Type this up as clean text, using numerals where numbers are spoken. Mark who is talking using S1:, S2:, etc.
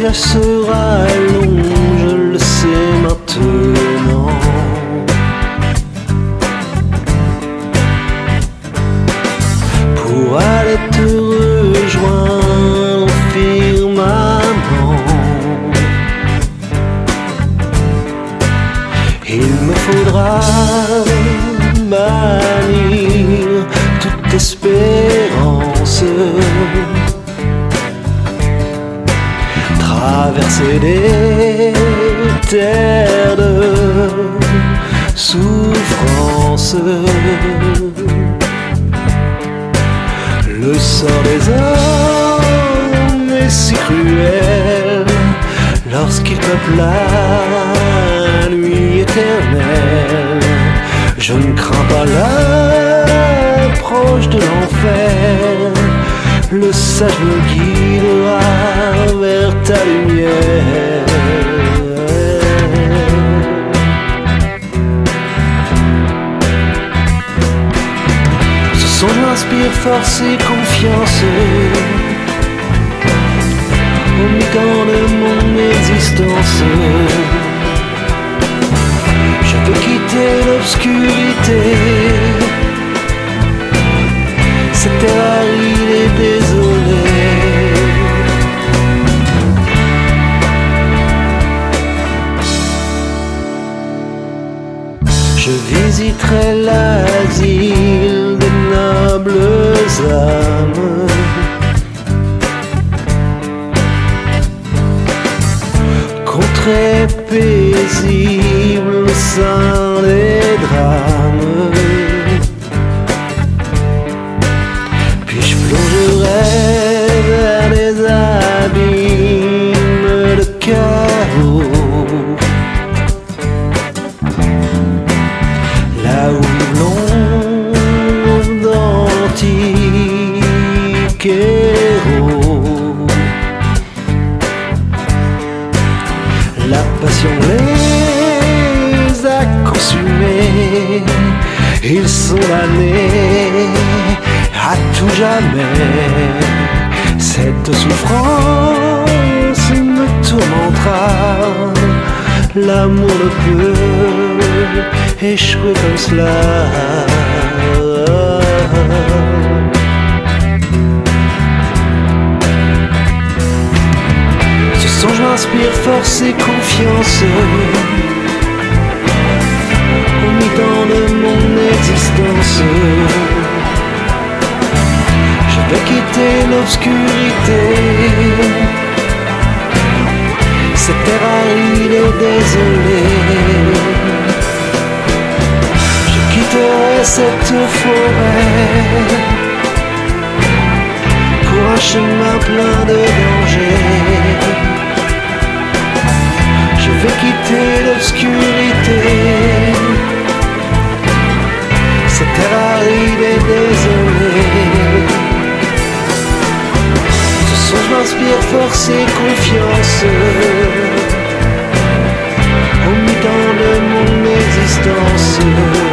S1: voyage sera long, je le sais maintenant. Pour aller te rejoindre au firmament, il me faudra bannir toute espérance, traverser des terres de souffrance. Le sort des hommes est si cruel lorsqu'il peuple la nuit éternelle. Je ne crains pas l'approche de l'enfer, le sage me guidera vers ta lumière. Ce son m'inspire force et confiance au mi-temps de mon existence. Je veux quitter l'obscurité, cette terre aride et désolée. Je visiterai l'asile des nobles âmes, contrée paisible au sein des drames. Puis je plongerai vers les abîmes de chaos, là où l'ombre d'antiques héros. La passion les a consumés, ils sont damnés à tout jamais. Cette souffrance me tourmentera, l'amour ne peut échouer comme cela. Ce songe m'inspire force et confiance au mi-temps de mon existence. Je vais quitter l'obscurité, cette terre aride et désolée. Je quitterai cette forêt pour un chemin plein de dangers. Je vais quitter l'obscurité, cette terre aride et désolée. Ce son m'inspire force et confiance au mi-temps de mon existence.